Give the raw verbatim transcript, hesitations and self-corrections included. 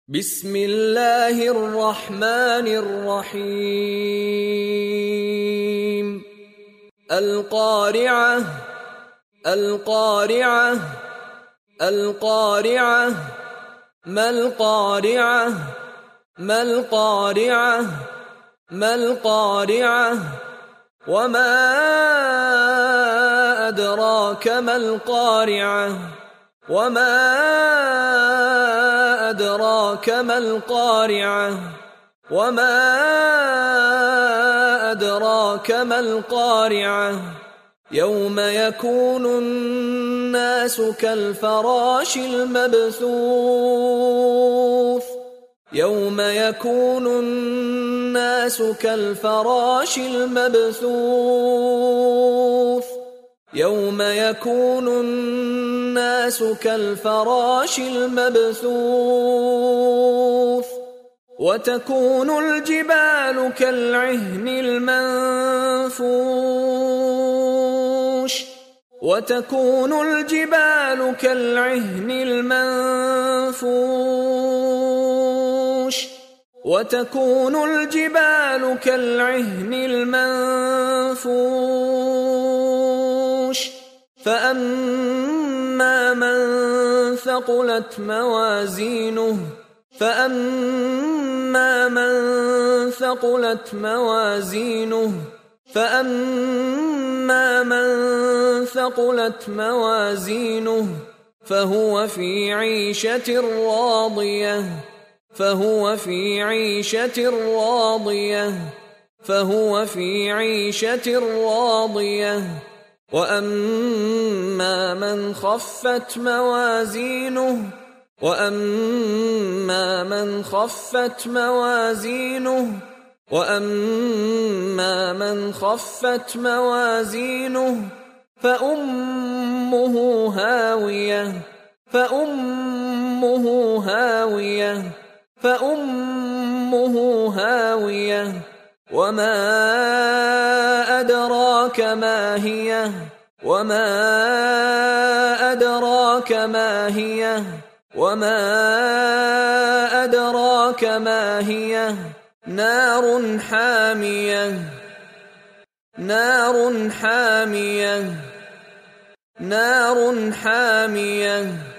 بسم الله الرحمن الرحيم القارعة القارعة القارعة ما القارعة ما القارعة ما القارعة وما أدراك ما القارعة وما أدراك ما القارعة وما أدراك ما القارعة يوم يكون الناس كالفراش المبثوث يوم يكون الناس كالفراش المبثوث يوم يكون الناس كالفراش المبثوث وتكون الجبال كالعهن المنفوش وتكون الجبال كالعهن المنفوش وتكون الجبال كالعهن المنفوش فأما من ثقلت موازينه فأما من ثقلت موازينه فأما من ثقلت موازينه فهو في عيشة راضية فهو في عيشة راضية فهو في عيشة راضية وأما من خفت موازينه وأما من خفت موازينه وأما من خفت موازينه فأمه هاوية فأمه هاوية فأمه هاوية وما أدراك ما هي وما أدراك ما هي وما أدراك ما هي نار حامية نار حامية نار حامية